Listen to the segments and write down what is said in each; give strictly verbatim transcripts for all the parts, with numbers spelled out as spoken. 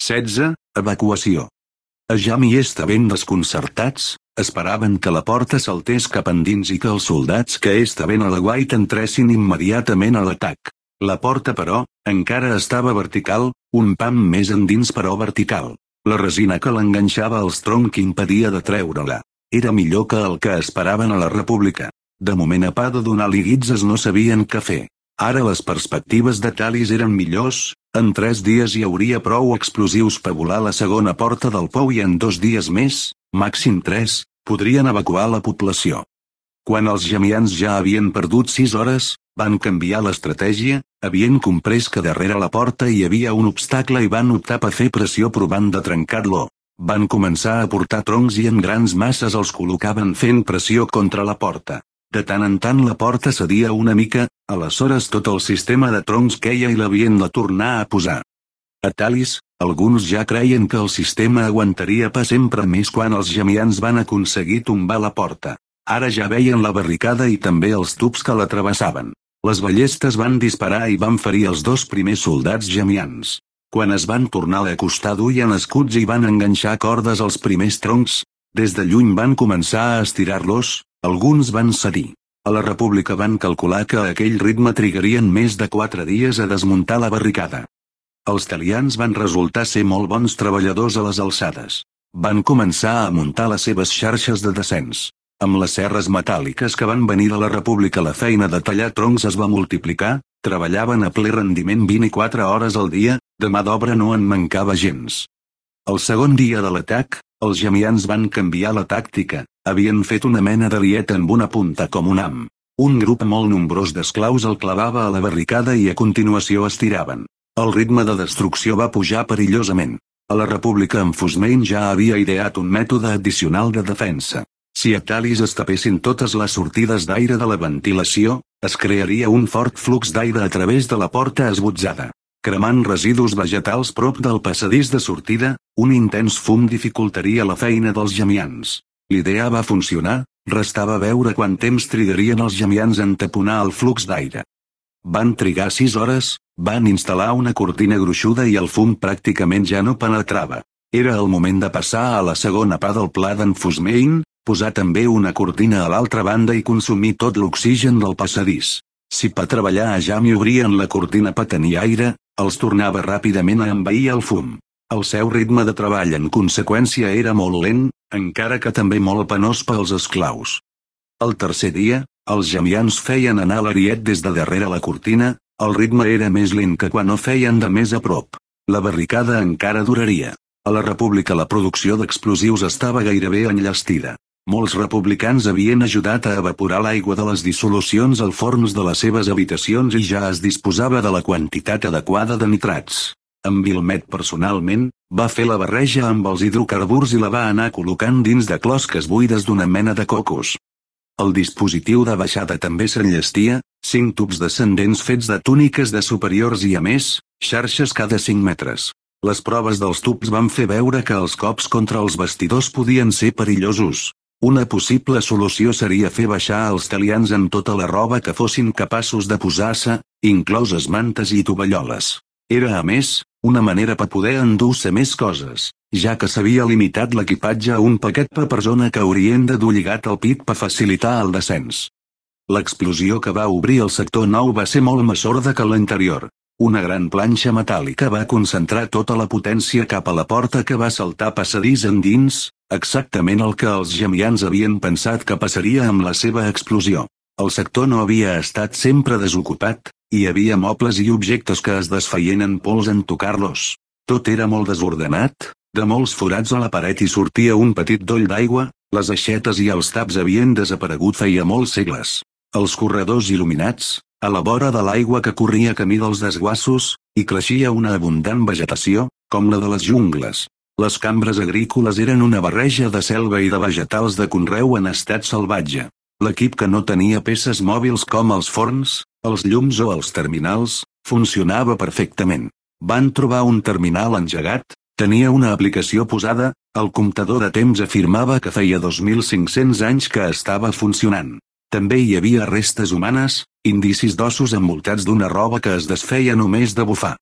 setze. Evacuació. Ajam i Est, ben desconcertats, esperaven que la porta saltés cap endins i que els soldats que estaven a l'aguait entressin immediatament a l'atac. La porta, però, encara estava vertical, un pam més endins però vertical. La resina que l'enganxava als troncs impedia de treure-la. Era millor que el que esperaven a la República. De moment, a part de donar-li guitzes, no sabien què fer. Ara les perspectives de Talis eren millors. En tres dies hi hauria prou explosius per volar la segona porta del pou i en dos dies més, màxim tres, podrien evacuar la població. Quan els gemians ja havien perdut sis hores, van canviar l'estratègia, havien comprès que darrere la porta hi havia un obstacle i van optar per fer pressió provant de trencar-lo. Van començar a portar troncs i en grans masses els col·locaven fent pressió contra la porta. De tant en tant la porta cedia una mica, aleshores tot el sistema de troncs queia i l'havien de tornar a posar. A Talis, alguns ja creien que el sistema aguantaria per sempre més quan els gemians van aconseguir tombar la porta. Ara ja veien la barricada i també els tubs que la travessaven. Les ballestes van disparar i van ferir els dos primers soldats gemians. Quan es van tornar a acostar duien escuts i van enganxar cordes als primers troncs. Des de lluny van començar a estirar-los. Alguns van cedir. A la República van calcular que a aquell ritme trigarien més de quatre dies a desmuntar la barricada. Els talians van resultar ser molt bons treballadors a les alçades. Van començar a muntar les seves xarxes de descens. Amb les serres metàl·liques que van venir de la República la feina de tallar troncs es va multiplicar, treballaven a ple rendiment vint-i-quatre hores al dia, de mà d'obra no en mancava gens. El segon dia de l'atac, els gemians van canviar la tàctica. Havien fet una mena de rieta amb una punta com un ham. Un grup molt nombrós d'esclaus el clavava a la barricada i a continuació estiraven. El ritme de destrucció va pujar perillosament. A la República en Fusmain ja havia ideat un mètode addicional de defensa. Si a Talis es tapessin totes les sortides d'aire de la ventilació, es crearia un fort flux d'aire a través de la porta esbotzada. Cremant residus vegetals prop del passadís de sortida, un intens fum dificultaria la feina dels gemians. L'idea va funcionar, restava veure quant temps trigarien els gemians en taponar el flux d'aire. Van trigar sis hores, van instal·lar una cortina gruixuda i el fum pràcticament ja no penetrava. Era el moment de passar a la segona part del pla d'en Fusmain, posar també una cortina a l'altra banda i consumir tot l'oxigen del passadís. Si per treballar a Jam i obrien la cortina per tenir aire, els tornava ràpidament a envair el fum. El seu ritme de treball en conseqüència era molt lent, encara que també molt penós pels esclaus. El tercer dia, els gemians feien anar l'ariet des de darrere la cortina, el ritme era més lent que quan ho feien de més a prop. La barricada encara duraria. A la República la producció d'explosius estava gairebé enllestida. Molts republicans havien ajudat a evaporar l'aigua de les dissolucions als forns de les seves habitacions i ja es disposava de la quantitat adequada de nitrats. En Wilmette personalment, va fer la barreja amb els hidrocarburs i la va anar col·locant dins de closques buides d'una mena de cocos. El dispositiu de baixada també s'enllestia, cinc tubs descendents fets de túniques de superiors i a més, xarxes cada cinc metres. Les proves dels tubs van fer veure que els cops contra els bastidors podien ser perillosos. Una possible solució seria fer baixar els talians en tota la roba que fossin capaços de posar-se, incloses mantes i tovalloles. Era, a més, una manera per poder endur-se més coses, ja que s'havia limitat l'equipatge a un paquet per persona que haurien de dur lligat al pit per facilitar el descens. L'explosió que va obrir el sector nou va ser molt més sorda que l'anterior. Una gran planxa metàl·lica va concentrar tota la potència cap a la porta que va saltar passadís endins, exactament el que els gemians havien pensat que passaria amb la seva explosió. El sector no havia estat sempre desocupat, hi havia mobles i objectes que es desfeien en pols en tocar-los. Tot era molt desordenat, de molts forats a la paret hi sortia un petit doll d'aigua, les aixetes i els taps havien desaparegut feia molts segles. Els corredors il·luminats, a la vora de l'aigua que corria camí dels desguassos, hi creixia una abundant vegetació, com la de les jungles. Les cambres agrícoles eren una barreja de selva i de vegetals de conreu en estat salvatge. L'equip que no tenia peces mòbils com els forns, els llums o els terminals, funcionava perfectament. Van trobar un terminal engegat, tenia una aplicació posada, el comptador de temps afirmava que feia dos mil cinc-cents anys que estava funcionant. També hi havia restes humanes, indicis d'ossos envoltats d'una roba que es desfeia només de bufar.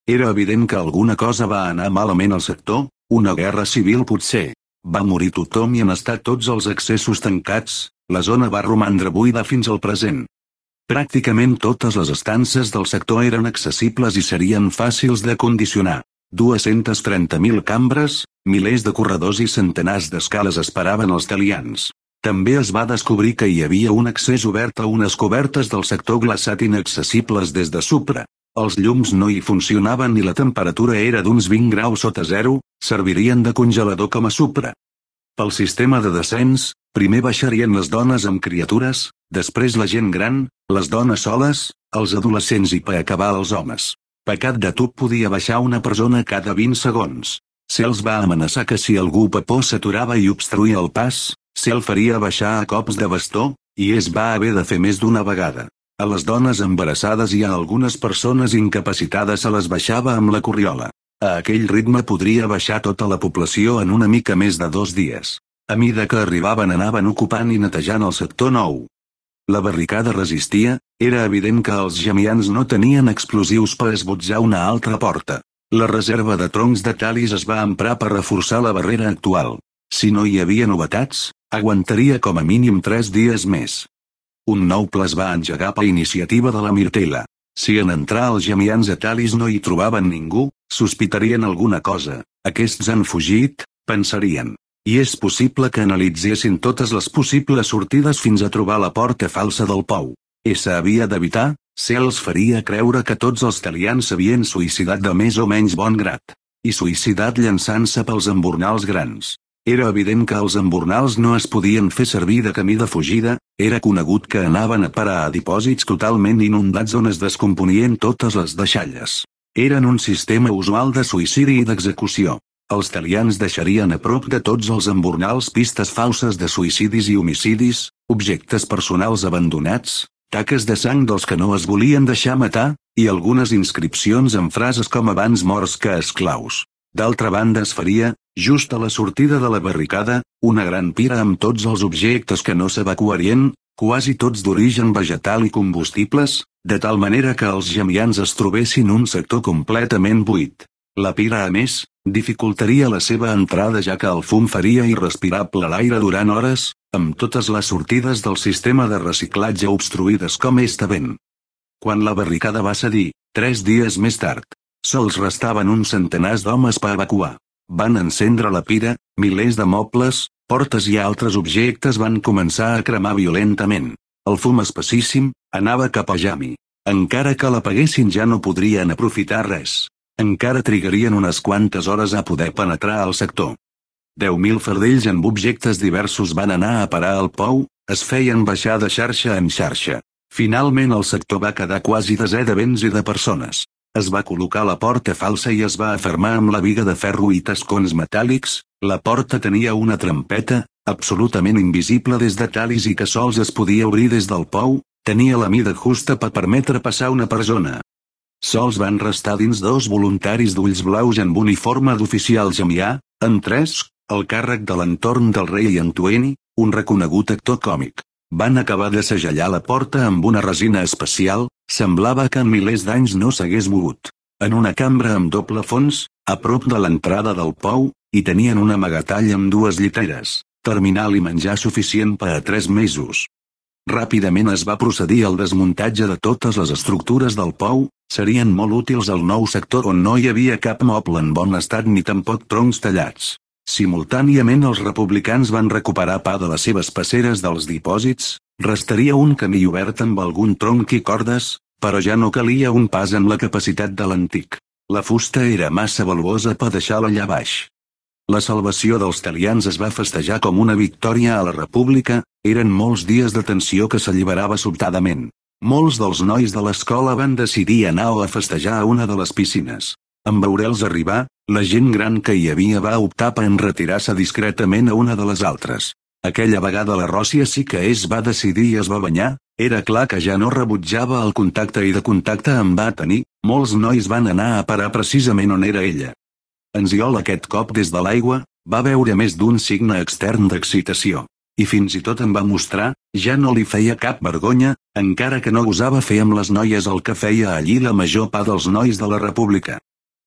Era evident que alguna cosa va anar malament al sector, una guerra civil potser. Va morir tothom i en estar tots els accessos tancats, la zona va romandre buida fins al present. Pràcticament totes les estances del sector eren accessibles i serien fàcils de condicionar. dues-centes trenta mil cambres, milers de corredors i centenars d'escales esperaven els talians. També es va descobrir que hi havia un accés obert a unes cobertes del sector glaçat inaccessibles des de Supra. Els llums no hi funcionaven i la temperatura era d'uns vint graus sota zero, servirien de congelador com a Supra. Pel sistema de descens, primer baixarien les dones amb criatures, després la gent gran, les dones soles, els adolescents i per acabar els homes. Pecat de tub podia baixar una persona cada vint segons. Se'ls va amenaçar que si algú per por s'aturava i obstruïa el pas, se'l faria baixar a cops de bastó, i es va haver de fer més d'una vegada. A les dones embarassades i a algunes persones incapacitades se les baixava amb la corriola. A aquell ritme podria baixar tota la població en una mica més de dos dies. A mida que arribaven anaven ocupant i netejant el sector nou. La barricada resistia, era evident que els gemians no tenien explosius per esbotzar una altra porta. La reserva de troncs de talis es va emprar per reforçar la barrera actual. Si no hi havia novetats, aguantaria com a mínim tres dies més. Un nou pla es va engegar per iniciativa de la Mirtela. Si en entrar els gemians a Talis no hi trobaven ningú, sospitarien alguna cosa. Aquests han fugit, pensarien. I és possible que analitzessin totes les possibles sortides fins a trobar la porta falsa del pou. Essa havia d'evitar, se'ls faria creure que tots els talians s'havien suïcidat de més o menys bon grat. I suïcidat llançant-se pels embornals grans. Era evident que els embornals no es podien fer servir de camí de fugida, era conegut que anaven a parar a dipòsits totalment inundats on es descomponien totes les deixalles. Eren un sistema usual de suïcidi i d'execució. Els talians deixarien a prop de tots els embornals pistes falses de suïcidis i homicidis, objectes personals abandonats, taques de sang dels que no es volien deixar matar, i algunes inscripcions amb frases com abans morts que esclaus. D'altra banda es faria, just a la sortida de la barricada, una gran pira amb tots els objectes que no s'evacuarien, quasi tots d'origen vegetal i combustibles, de tal manera que els gemians es trobessin un sector completament buit. La pira, a més, dificultaria la seva entrada ja que el fum faria irrespirable l'aire durant hores, amb totes les sortides del sistema de reciclatge obstruïdes com està vent. Quan la barricada va cedir, tres dies més tard, sols restaven uns centenars d'homes per evacuar. Van encendre la pira, milers de mobles, portes i altres objectes van començar a cremar violentament. El fum espessíssim anava cap a Jami. Encara que l'apaguessin ja no podrien aprofitar res. Encara trigarien unes quantes hores a poder penetrar al sector. Deu mil fardells amb objectes diversos van anar a parar al pou, es feien baixar de xarxa en xarxa. Finalment el sector va quedar quasi desè de béns i de persones. Es va col·locar la porta falsa i es va afermar amb la biga de ferro i tascons metàl·lics. La porta tenia una trampeta, absolutament invisible des de Talis i que sols es podia obrir des del pou, tenia la mida justa per permetre passar una persona. Sols van restar dins dos voluntaris d'ulls blaus amb uniforme d'oficial gemià, en tres, el càrrec de l'entorn del rei Antoine, un reconegut actor còmic. Van acabar de segellar la porta amb una resina especial, semblava que en milers d'anys no s'hagués mogut. En una cambra amb doble fons, a prop de l'entrada del pou, hi tenien un amagatall amb dues lliteres, terminal i menjar suficient per a tres mesos. Ràpidament es va procedir al desmuntatge de totes les estructures del pou, serien molt útils al nou sector on no hi havia cap moble en bon estat ni tampoc troncs tallats. Simultàniament els republicans van recuperar pa de les seves passeres dels dipòsits, restaria un camí obert amb algun tronc i cordes, però ja no calia un pas amb la capacitat de l'antic. La fusta era massa valuosa per deixar-la allà baix. La salvació dels talians es va festejar com una victòria a la república, eren molts dies de tensió que s'alliberava sobtadament. Molts dels nois de l'escola van decidir anar a festejar a una de les piscines. En veure'ls arribar, la gent gran que hi havia va optar per retirar-se discretament a una de les altres. Aquella vegada la Ròssia sí que es va decidir i es va banyar, era clar que ja no rebutjava el contacte i de contacte en va tenir, molts nois van anar a parar precisament on era ella. En Ziol aquest cop des de l'aigua, va veure més d'un signe extern d'excitació. I fins i tot em va mostrar, ja no li feia cap vergonya, encara que no gosava fer amb les noies el que feia allí la major part dels nois de la república.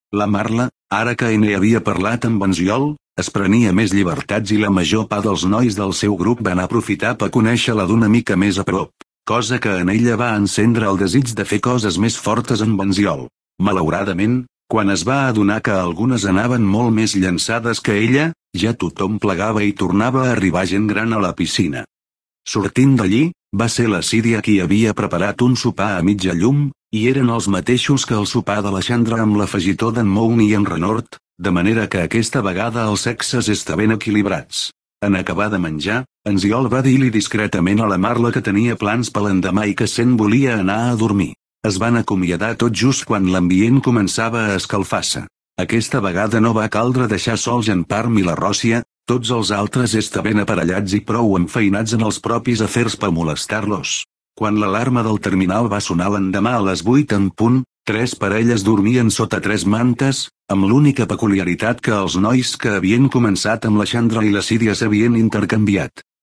La Marla, ara que ell havia parlat amb en Ziol, es prenia més llibertats i la major part dels nois del seu grup van aprofitar per conèixer-la d'una mica més a prop, cosa que en ella va encendre el desig de fer coses més fortes amb en Ziol. Malauradament, quan es va adonar que algunes anaven molt més llançades que ella, ja tothom plegava i tornava a arribar gent gran a la piscina. Sortint d'allí, va ser la Síria qui havia preparat un sopar a mitja llum, i eren els mateixos que el sopar de la Xandra amb l'afegitó d'en Mouni i en Renord, de manera que aquesta vegada els sexes estaven equilibrats. En acabar de menjar, en Ziol va dir-li discretament a la Marla que tenia plans per l'endemà i que se'n volia anar a dormir. Es van acomiadar tot just quan l'ambient començava a escalfar-se. Aquesta vegada no va caldre deixar sols en Parm i la Ròssia, tots els altres estaven aparellats i prou enfeinats en els propis afers per molestar-los. Quan l'alarma del terminal va sonar l'endemà a les vuit en punt, tres parelles dormien sota tres mantes, amb l'única peculiaritat que els nois que havien començat amb la Xandra i la Síria s'havien intercanviat.